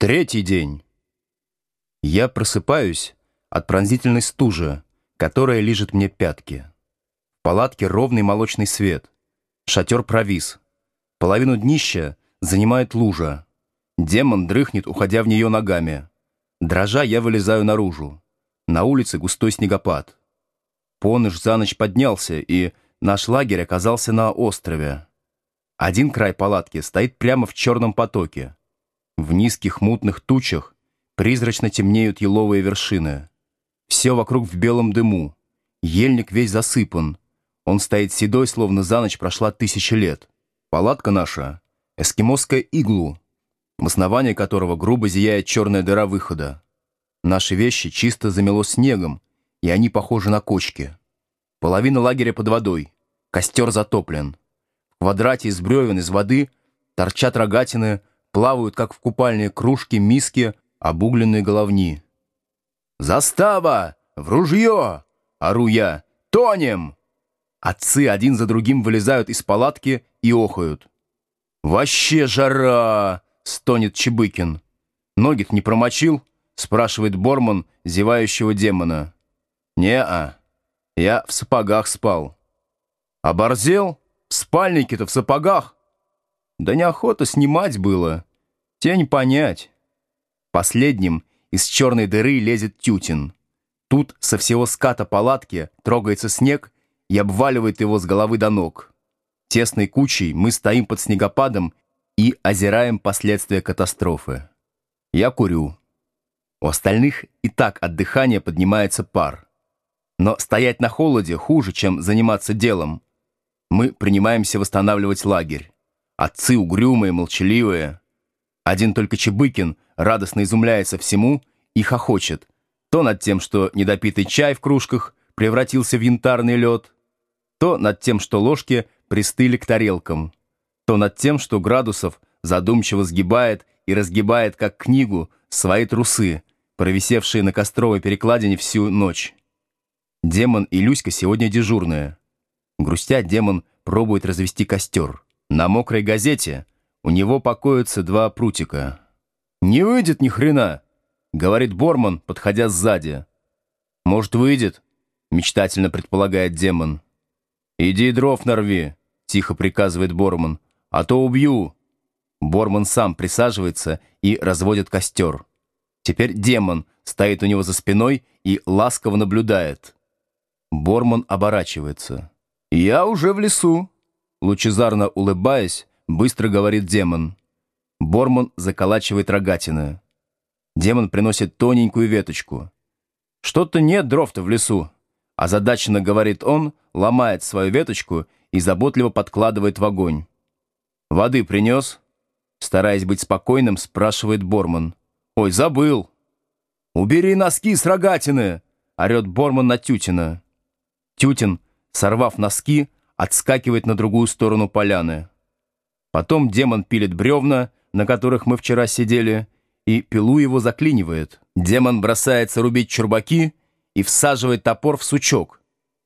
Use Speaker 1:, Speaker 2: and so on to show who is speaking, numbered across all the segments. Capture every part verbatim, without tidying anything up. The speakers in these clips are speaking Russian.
Speaker 1: Третий день. Я просыпаюсь от пронзительной стужи, которая лижет мне пятки. В палатке ровный молочный свет. Шатер провис. Половину днища занимает лужа. Демон дрыхнет, уходя в нее ногами. Дрожа, я вылезаю наружу. На улице густой снегопад. Поныш за ночь поднялся, и наш лагерь оказался на острове. Один край палатки стоит прямо в черном потоке. В низких мутных тучах призрачно темнеют еловые вершины. Все вокруг в белом дыму. Ельник весь засыпан. Он стоит седой, словно за ночь прошла тысяча лет. Палатка наша — эскимосское иглу, в основании которого грубо зияет черная дыра выхода. Наши вещи чисто замело снегом, и они похожи на кочки. Половина лагеря под водой. Костер затоплен. В квадрате из бревен, из воды торчат рогатины, плавают, как в купальне, кружки, миски, обугленные головни. «Застава! В ружье!» — ору я. «Тонем!» Отцы один за другим вылезают из палатки и охают. «Вообще жара!» — стонет Чебыкин. «Ноги-то не промочил?» — спрашивает Борман зевающего демона. «Не-а, я в сапогах спал». «Оборзел? В спальнике-то в сапогах?» «Да неохота снимать было. Тебе не понять». Последним из черной дыры лезет Тютин. Тут со всего ската палатки трогается снег и обваливает его с головы до ног. Тесной кучей мы стоим под снегопадом и озираем последствия катастрофы. Я курю. У остальных и так от дыхания поднимается пар. Но стоять на холоде хуже, чем заниматься делом. Мы принимаемся восстанавливать лагерь. Отцы угрюмые, молчаливые. Один только Чебыкин радостно изумляется всему и хохочет. То над тем, что недопитый чай в кружках превратился в янтарный лед, то над тем, что ложки пристыли к тарелкам, то над тем, что Градусов задумчиво сгибает и разгибает, как книгу, свои трусы, провисевшие на костровой перекладине всю ночь. Демон и Люська сегодня дежурные. Грустя, демон пробует развести костер. На мокрой газете у него покоятся два прутика. «Не выйдет ни хрена», — говорит Борман, подходя сзади. «Может, выйдет?» — мечтательно предполагает демон. «Иди дров нарви», — тихо приказывает Борман, — «а то убью». Борман сам присаживается и разводит костер. Теперь демон стоит у него за спиной и ласково наблюдает. Борман оборачивается. «Я уже в лесу», — лучезарно улыбаясь, быстро говорит демон. Борман заколачивает рогатины. Демон приносит тоненькую веточку. «Что-то нет дров-то в лесу», — озадаченно говорит он, ломает свою веточку и заботливо подкладывает в огонь. «Воды принес?» Стараясь быть спокойным, спрашивает Борман. «Ой, забыл!» «Убери носки с рогатины!» — орет Борман на Тютина. Тютин, сорвав носки, отскакивает на другую сторону поляны. Потом демон пилит бревна, на которых мы вчера сидели, и пилу его заклинивает. Демон бросается рубить чурбаки и всаживает топор в сучок.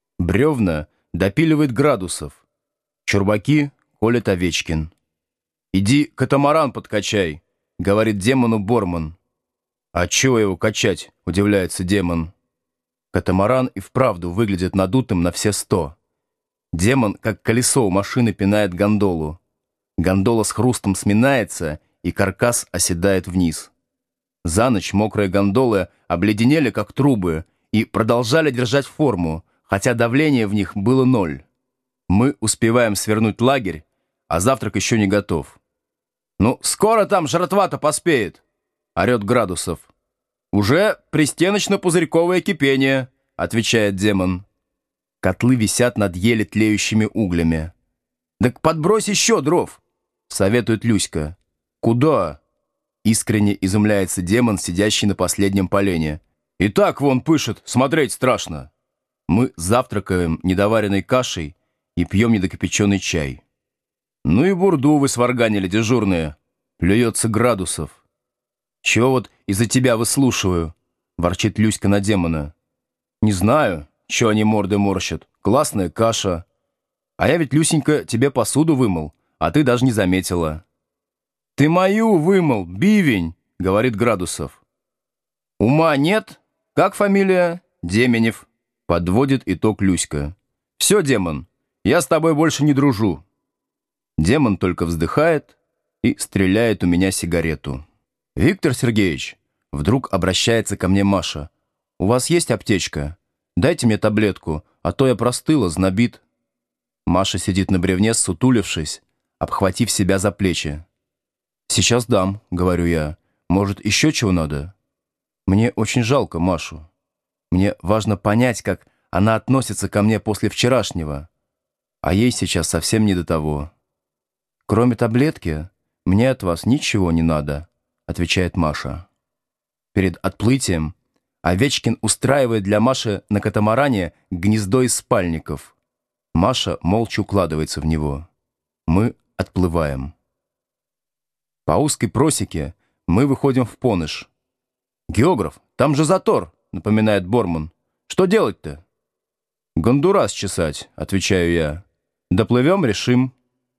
Speaker 1: Бревна допиливает Градусов. Чурбаки колет Овечкин. «Иди катамаран подкачай», — говорит демону Борман. «А чего его качать?» — удивляется демон. Катамаран и вправду выглядит надутым на все сто. Демон, как колесо у машины, пинает гондолу. Гондола с хрустом сминается, и каркас оседает вниз. За ночь мокрые гондолы обледенели, как трубы, и продолжали держать форму, хотя давление в них было ноль. Мы успеваем свернуть лагерь, а завтрак еще не готов. «Ну, скоро там жратва-то поспеет!» — орет Градусов. «Уже пристеночно-пузырьковое кипение», — отвечает демон. Котлы висят над еле тлеющими углями. «Так подбрось еще дров», — советует Люська. «Куда?» — искренне изумляется демон, сидящий на последнем полене. «И так вон пышет, смотреть страшно». Мы завтракаем недоваренной кашей и пьем недокипяченый чай. «Ну и бурду вы сварганили, дежурные», — плюется Градусов. «Чего вот из-за тебя выслушиваю?» — ворчит Люська на демона. «Не знаю, чего они морды морщат. Классная каша. А я ведь, Люсенька, тебе посуду вымыл, а ты даже не заметила». «Ты мою вымыл, бивень!» — говорит Градусов. «Ума нет? Как фамилия?» «Деменев», — подводит итог Люська. «Все, Демон, я с тобой больше не дружу». Демон только вздыхает и стреляет у меня сигарету. «Виктор Сергеевич», — вдруг обращается ко мне Маша, — «у вас есть аптечка? Дайте мне таблетку, а то я простыла, знобит». Маша сидит на бревне, сутулившись, обхватив себя за плечи. «Сейчас дам», — говорю я. «Может, еще чего надо?» Мне очень жалко Машу. Мне важно понять, как она относится ко мне после вчерашнего. А ей сейчас совсем не до того. «Кроме таблетки, мне от вас ничего не надо», — отвечает Маша. Перед отплытием Овечкин устраивает для Маши на катамаране гнездо из спальников. Маша молча укладывается в него. Мы отплываем. По узкой просеке мы выходим в Поныш. «Географ, там же затор», — напоминает Борман. «Что делать-то?» «Гондурас чесать», — отвечаю я. «Доплывем, решим».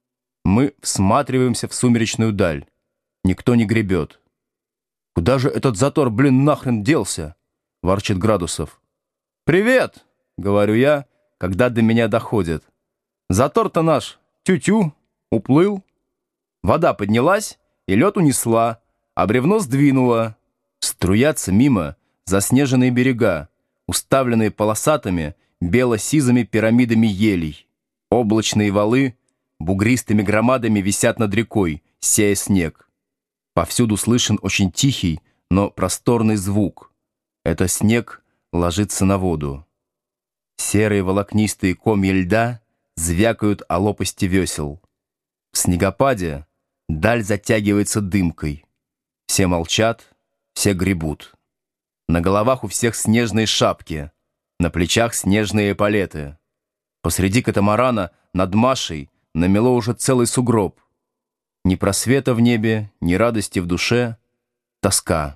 Speaker 1: Мы всматриваемся в сумеречную даль. Никто не гребет. «Куда же этот затор, блин, нахрен делся?» — ворчит Градусов. «Привет!» — говорю я, когда до меня доходит. «Затор-то наш, тю-тю, уплыл. Вода поднялась и лед унесла, а бревно сдвинула. Струятся мимо заснеженные берега, уставленные полосатыми бело-сизыми пирамидами елей. Облачные валы бугристыми громадами висят над рекой, сея снег. Повсюду слышен очень тихий, но просторный звук. Это снег ложится на воду. Серые волокнистые комья льда звякают о лопасти весел. В снегопаде даль затягивается дымкой. Все молчат, все гребут. На головах у всех снежные шапки, на плечах снежные эполеты. Посреди катамарана над Машей намело уже целый сугроб. Ни просвета в небе, ни радости в душе. Тоска.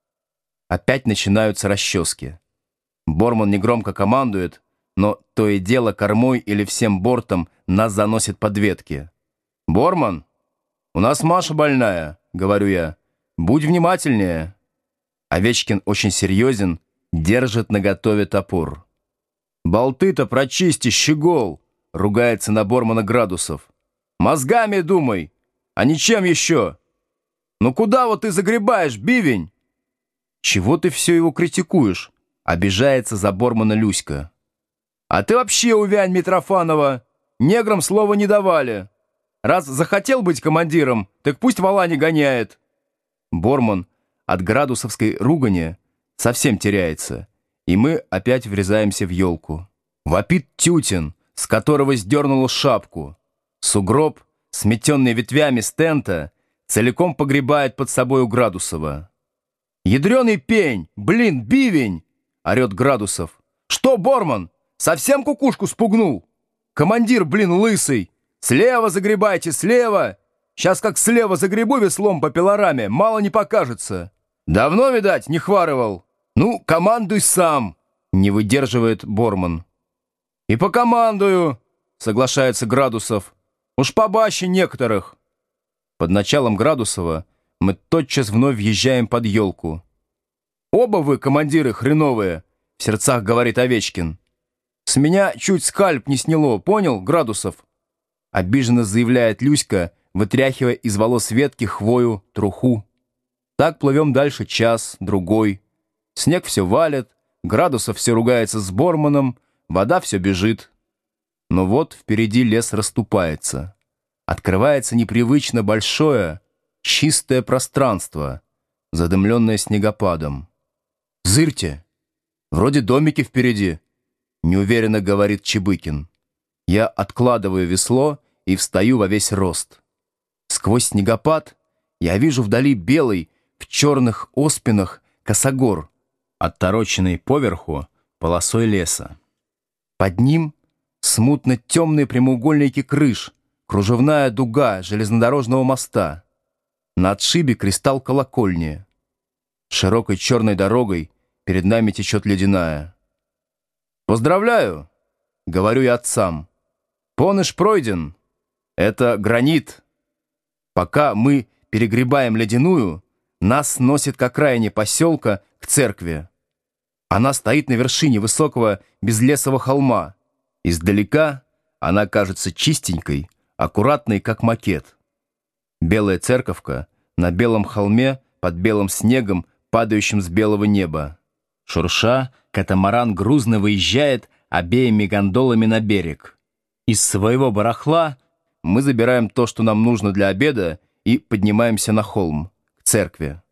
Speaker 1: Опять начинаются расчески. Борман негромко командует, но то и дело кормой или всем бортом нас заносит под ветки. «Борман, у нас Маша больная», — говорю я. «Будь внимательнее». Овечкин очень серьезен, держит наготове топор. «Болты-то прочисти, щегол!» — ругается на Бормана Градусов. «Мозгами думай, а ничем еще! Ну куда вот ты загребаешь, бивень?» «Чего ты все его критикуешь?» — обижается за Бормана Люська. «А ты вообще увянь, Митрофанова! Неграм слова не давали. Раз захотел быть командиром, так пусть вола не гоняет». Борман от градусовской ругани совсем теряется, и мы опять врезаемся в елку. Вопит Тютин, с которого сдернула шапку. Сугроб, сметенный ветвями с тента, целиком погребает под собой у Градусова. «Ядреный пень! Блин, бивень!» — орет Градусов. «Что, Борман, совсем кукушку спугнул? Командир, блин, лысый! Слева загребайте, слева! Сейчас как слева загребу веслом по пилораме, мало не покажется. Давно, видать, не хварывал. Ну, командуй сам!» — не выдерживает Борман. «И покомандую!» — соглашается Градусов. «Уж побаще некоторых». Под началом Градусова мы тотчас вновь въезжаем под елку. «Оба вы, командиры, хреновые!» — в сердцах говорит Овечкин. «С меня чуть скальп не сняло, понял, Градусов?» Обиженно заявляет Люська, вытряхивая из волос ветки, хвою, труху. Так плывем дальше час, другой. Снег все валит, Градусов все ругается с Борманом, вода все бежит. Но вот впереди лес расступается. Открывается непривычно большое, чистое пространство, задымленное снегопадом. «Зырьте! Вроде домики впереди», — неуверенно говорит Чебыкин. Я откладываю весло и встаю во весь рост. Сквозь снегопад я вижу вдали белый, в черных оспинах, косогор, оттороченный поверху полосой леса. Под ним смутно темные прямоугольники крыш, кружевная дуга железнодорожного моста. На отшибе кристалл колокольни. Широкой черной дорогой перед нами течет ледяная. «Поздравляю!» — говорю я отцам. «Поныш пройден. Это гранит». Пока мы перегребаем ледяную, Нас носит к окраине поселка, к церкви. Она стоит на вершине высокого безлесого холма. Издалека она кажется чистенькой, аккуратной, как макет. Белая церковка на белом холме под белым снегом, падающим с белого неба. Шурша, катамаран грузно выезжает обеими гондолами на берег. Из своего барахла мы забираем то, что нам нужно для обеда, и поднимаемся на холм, к церкви.